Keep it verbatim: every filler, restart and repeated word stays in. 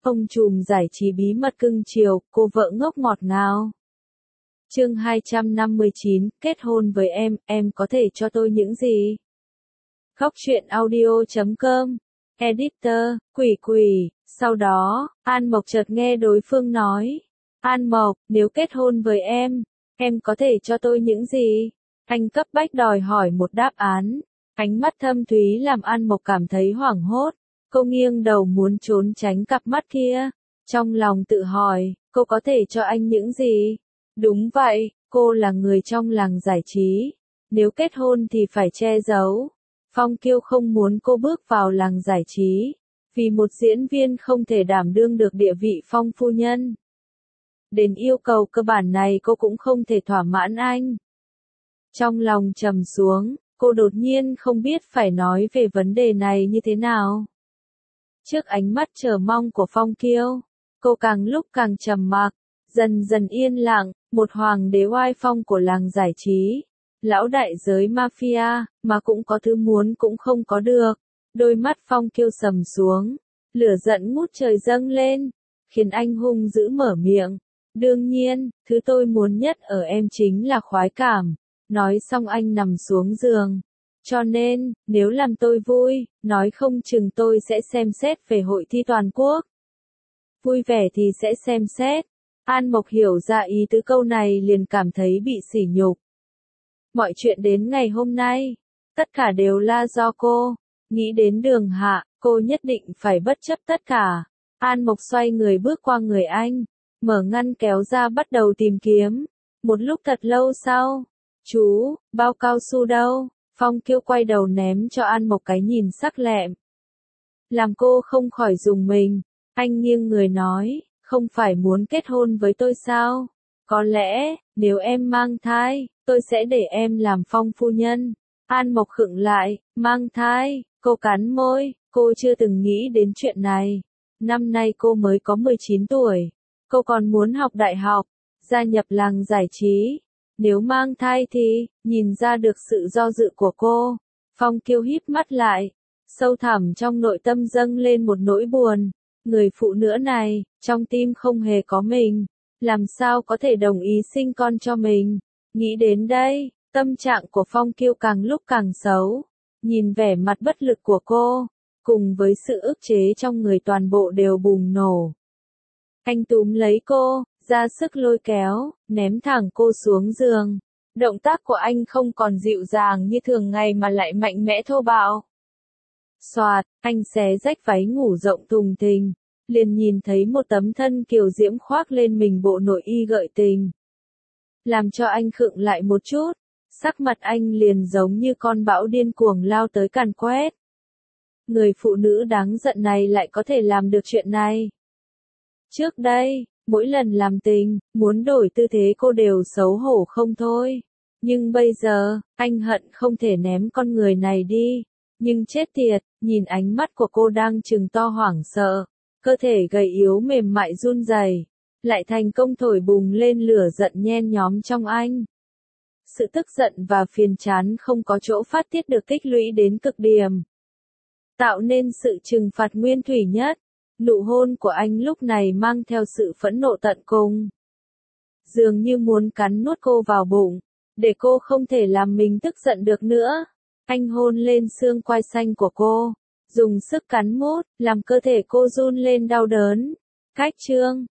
Ông trùm giải trí bí mật cưng chiều, cô vợ ngốc ngọt ngào. Chương hai trăm năm mươi chín, kết hôn với em, em có thể cho tôi những gì? Khóc chuyện audio chấm com. Editor, quỷ quỷ. Sau đó, An Mộc chợt nghe đối phương nói. An Mộc, nếu kết hôn với em, em có thể cho tôi những gì? Anh cấp bách đòi hỏi một đáp án. Ánh mắt thâm thúy làm An Mộc cảm thấy hoảng hốt. Cô nghiêng đầu muốn trốn tránh cặp mắt kia. Trong lòng tự hỏi, cô có thể cho anh những gì? Đúng vậy, cô là người trong làng giải trí. Nếu kết hôn thì phải che giấu. Phong Kiêu không muốn cô bước vào làng giải trí. Vì một diễn viên không thể đảm đương được địa vị Phong phu nhân. Đến yêu cầu cơ bản này cô cũng không thể thỏa mãn anh. Trong lòng trầm xuống, cô đột nhiên không biết phải nói về vấn đề này như thế nào. Trước ánh mắt chờ mong của Phong Kiêu, cô càng lúc càng trầm mặc, dần dần yên lặng, một hoàng đế oai phong của làng giải trí, lão đại giới mafia, mà cũng có thứ muốn cũng không có được. Đôi mắt Phong Kiêu sầm xuống, lửa giận ngút trời dâng lên, khiến anh hung dữ mở miệng. Đương nhiên, thứ tôi muốn nhất ở em chính là khoái cảm. Nói xong anh nằm xuống giường. Cho nên, nếu làm tôi vui, nói không chừng tôi sẽ xem xét về hội thi toàn quốc. Vui vẻ thì sẽ xem xét. An Mộc hiểu ra ý tứ câu này liền cảm thấy bị sỉ nhục. Mọi chuyện đến ngày hôm nay, tất cả đều là do cô. Nghĩ đến Đường Hạ, cô nhất định phải bất chấp tất cả. An Mộc xoay người bước qua người anh, mở ngăn kéo ra bắt đầu tìm kiếm. Một lúc thật lâu sau, chú, bao cao su đâu? Phong Kiêu quay đầu ném cho An Mộc cái nhìn sắc lẹm. Làm cô không khỏi rùng mình. Anh nghiêng người nói, không phải muốn kết hôn với tôi sao? Có lẽ, nếu em mang thai, tôi sẽ để em làm Phong phu nhân. An Mộc khựng lại, mang thai, cô cắn môi, cô chưa từng nghĩ đến chuyện này. Năm nay cô mới có mười chín tuổi. Cô còn muốn học đại học, gia nhập làng giải trí. Nếu mang thai thì, nhìn ra được sự do dự của cô. Phong Kiêu híp mắt lại, sâu thẳm trong nội tâm dâng lên một nỗi buồn. Người phụ nữ này, trong tim không hề có mình, làm sao có thể đồng ý sinh con cho mình. Nghĩ đến đây, tâm trạng của Phong Kiêu càng lúc càng xấu. Nhìn vẻ mặt bất lực của cô, cùng với sự ức chế trong người toàn bộ đều bùng nổ. Anh túm lấy cô, ra sức lôi kéo, ném thẳng cô xuống giường. Động tác của anh không còn dịu dàng như thường ngày mà lại mạnh mẽ thô bạo. Xoạt, anh xé rách váy ngủ rộng thùng thình, liền nhìn thấy một tấm thân kiều diễm khoác lên mình bộ nội y gợi tình. Làm cho anh khựng lại một chút, sắc mặt anh liền giống như con bão điên cuồng lao tới càn quét. Người phụ nữ đáng giận này lại có thể làm được chuyện này. Trước đây, mỗi lần làm tình, muốn đổi tư thế cô đều xấu hổ không thôi. Nhưng bây giờ, anh hận không thể ném con người này đi. Nhưng chết tiệt, nhìn ánh mắt của cô đang trừng to hoảng sợ. Cơ thể gầy yếu mềm mại run rẩy, lại thành công thổi bùng lên lửa giận nhen nhóm trong anh. Sự tức giận và phiền chán không có chỗ phát tiết được tích lũy đến cực điểm. Tạo nên sự trừng phạt nguyên thủy nhất. Nụ hôn của anh lúc này mang theo sự phẫn nộ tận cùng. Dường như muốn cắn nuốt cô vào bụng, để cô không thể làm mình tức giận được nữa. Anh hôn lên xương quai xanh của cô, dùng sức cắn mút, làm cơ thể cô run lên đau đớn. Cách chương